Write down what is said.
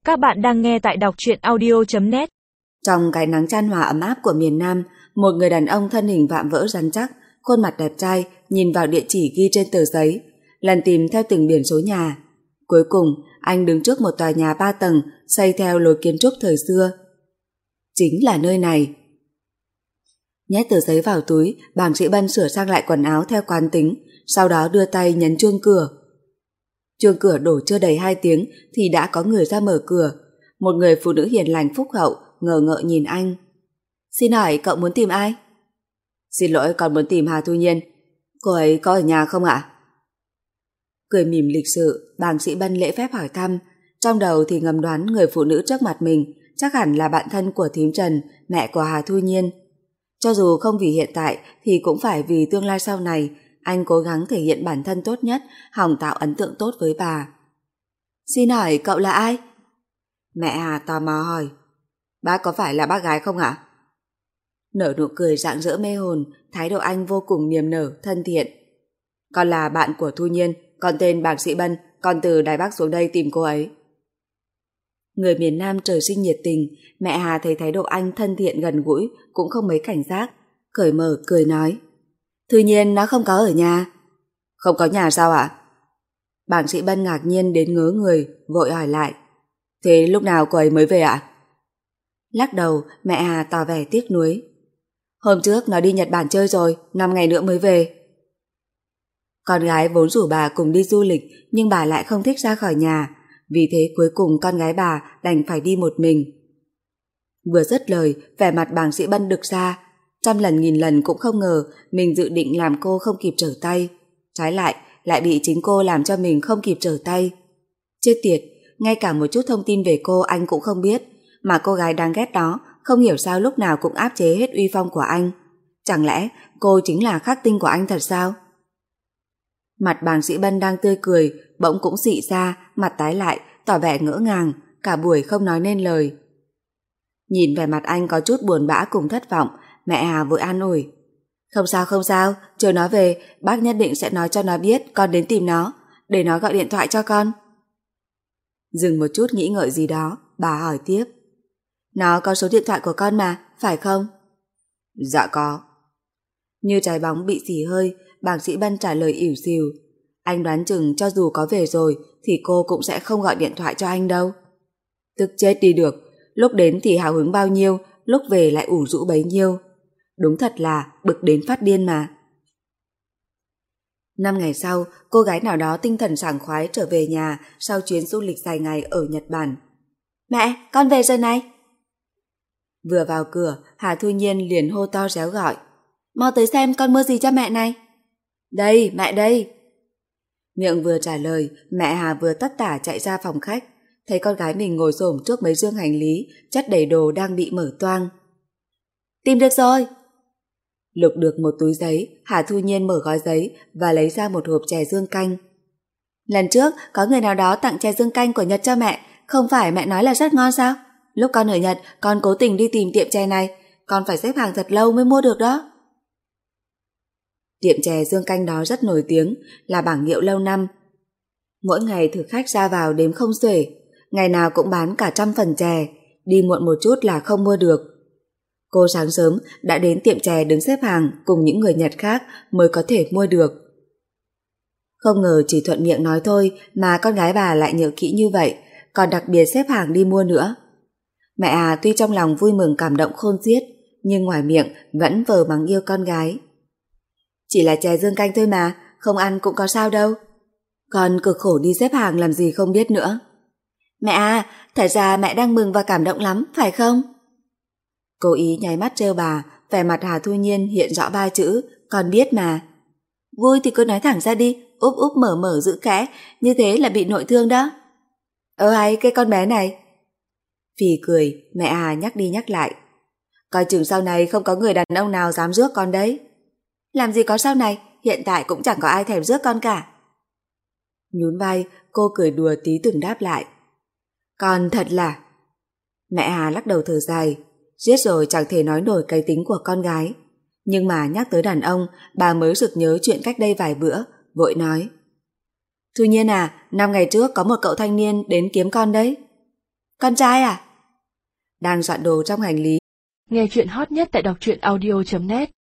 Các bạn đang nghe tại đọc truyện audio.net. Trong cái nắng chan hòa ấm áp của miền Nam, một người đàn ông thân hình vạm vỡ rắn chắc, khuôn mặt đẹp trai, nhìn vào địa chỉ ghi trên tờ giấy, lần tìm theo từng biển số nhà. Cuối cùng, anh đứng trước một tòa nhà 3 tầng xây theo lối kiến trúc thời xưa. Chính là nơi này. Nhét tờ giấy vào túi, bàng sĩ Bân sửa sang lại quần áo theo quán tính, sau đó đưa tay nhấn chuông cửa. Chuông cửa đổ chưa đầy 2 tiếng thì đã có người ra mở cửa. Một người phụ nữ hiền lành phúc hậu ngờ ngợ nhìn anh. Xin hỏi cậu muốn tìm ai? Xin lỗi, con muốn tìm Hà Thu Nhiên. Cô ấy có ở nhà không ạ? Cười mỉm lịch sự, bàng sĩ Bân lễ phép hỏi thăm. Trong đầu thì ngầm đoán người phụ nữ trước mặt mình chắc hẳn là bạn thân của thím Trần, mẹ của Hà Thu Nhiên. Cho dù không vì hiện tại thì cũng phải vì tương lai sau này, anh cố gắng thể hiện bản thân tốt nhất, hòng tạo ấn tượng tốt với bà. Xin hỏi cậu là ai? Mẹ Hà tò mò hỏi. Bác có phải là bác gái không ạ? Nở nụ cười rạng rỡ mê hồn, thái độ anh vô cùng niềm nở, thân thiện. Con là bạn của Thu Nhiên, con tên bàng sĩ Bân, con từ Đài Bắc xuống đây tìm cô ấy. Người miền Nam trời sinh nhiệt tình, mẹ Hà thấy thái độ anh thân thiện gần gũi, cũng không mấy cảnh giác, cởi mở cười nói. Thu Nhiên nó không có ở nhà. Không có nhà sao ạ? Bàng sĩ Bân ngạc nhiên đến ngớ người, vội hỏi lại. Thế lúc nào cô ấy mới về ạ? Lắc đầu, mẹ Hà tỏ vẻ tiếc nuối. Hôm trước nó đi Nhật Bản chơi rồi, 5 ngày nữa mới về. Con gái vốn rủ bà cùng đi du lịch, nhưng bà lại không thích ra khỏi nhà, vì thế cuối cùng con gái bà đành phải đi một mình. Vừa dứt lời, vẻ mặt bàng sĩ Bân đực ra, trăm lần nghìn lần cũng không ngờ mình dự định làm cô không kịp trở tay, trái lại bị chính cô làm cho mình không kịp trở tay. Chết tiệt, ngay cả một chút thông tin về cô anh cũng không biết, mà cô gái đáng ghét đó không hiểu sao lúc nào cũng áp chế hết uy phong của anh. Chẳng lẽ cô chính là khắc tinh của anh thật sao? Mặt bàng sĩ Bân đang tươi cười, bỗng cũng xị ra, mặt tái lại, tỏ vẻ ngỡ ngàng, cả buổi không nói nên lời. Nhìn vẻ mặt anh có chút buồn bã cùng thất vọng, mẹ Hà vội an ủi. Không sao, chờ nó về, bác nhất định sẽ nói cho nó biết con đến tìm nó, để nó gọi điện thoại cho con. Dừng một chút nghĩ ngợi gì đó, bà hỏi tiếp. Nó có số điện thoại của con mà, phải không? Dạ có. Như trái bóng bị xì hơi, bàng sĩ Bân trả lời ỉu xìu. Anh đoán chừng cho dù có về rồi thì cô cũng sẽ không gọi điện thoại cho anh đâu. Tức chết đi được, lúc đến thì hào hứng bao nhiêu, lúc về lại ủ rũ bấy nhiêu. Đúng thật là bực đến phát điên mà. 5 ngày sau, cô gái nào đó tinh thần sảng khoái trở về nhà sau chuyến du lịch dài ngày ở Nhật Bản. Mẹ, con về rồi này. Vừa vào cửa, Hà Thu Nhiên liền hô to réo gọi. Mau tới xem con mua gì cho mẹ này. Đây, mẹ đây. Miệng vừa trả lời, mẹ Hà vừa tất tả chạy ra phòng khách, thấy con gái mình ngồi xổm trước mấy dương hành lý, chất đầy đồ đang bị mở toang. Tìm được rồi. Lục được một túi giấy, Hà Thu Nhiên mở gói giấy và lấy ra một hộp chè dương canh. Lần trước có người nào đó tặng chè dương canh của Nhật cho mẹ, không phải mẹ nói là rất ngon sao? Lúc con ở Nhật, con cố tình đi tìm tiệm chè này, con phải xếp hàng thật lâu mới mua được đó. Tiệm chè dương canh đó rất nổi tiếng, là bảng hiệu lâu năm. Mỗi ngày thực khách ra vào đếm không xuể, ngày nào cũng bán cả 100 phần chè, đi muộn một chút là không mua được. Cô sáng sớm đã đến tiệm chè đứng xếp hàng cùng những người Nhật khác mới có thể mua được. Không ngờ chỉ thuận miệng nói thôi mà con gái bà lại nhớ kỹ như vậy, còn đặc biệt xếp hàng đi mua nữa. Mẹ Hà tuy trong lòng vui mừng cảm động khôn xiết, nhưng ngoài miệng vẫn vờ mắng yêu con gái. Chỉ là chè dương canh thôi mà, không ăn cũng có sao đâu. Con cực khổ đi xếp hàng làm gì không biết nữa. Mẹ à, thật ra mẹ đang mừng và cảm động lắm, phải không? Cố ý nháy mắt trêu bà, vẻ mặt Hà Thu Nhiên hiện rõ 3 chữ, con biết mà. Vui thì cứ nói thẳng ra đi, úp úp mở mở giữ kẽ, như thế là bị nội thương đó. Hay cái con bé này. Phì cười, mẹ Hà nhắc đi nhắc lại. Coi chừng sau này không có người đàn ông nào dám rước con đấy. Làm gì có sau này, hiện tại cũng chẳng có ai thèm rước con cả. Nhún vai, cô cười đùa tí từng đáp lại. Con thật là... Mẹ Hà lắc đầu thở dài, giết rồi chẳng thể nói nổi cái tính của con gái. Nhưng mà nhắc tới đàn ông, bà mới sực nhớ chuyện cách đây vài bữa, vội nói. Thu Nhiên à, 5 ngày trước có một cậu thanh niên đến kiếm con đấy. Con trai à? Đang soạn đồ trong hành lý. Nghe chuyện hot nhất tại đọc truyện audio.net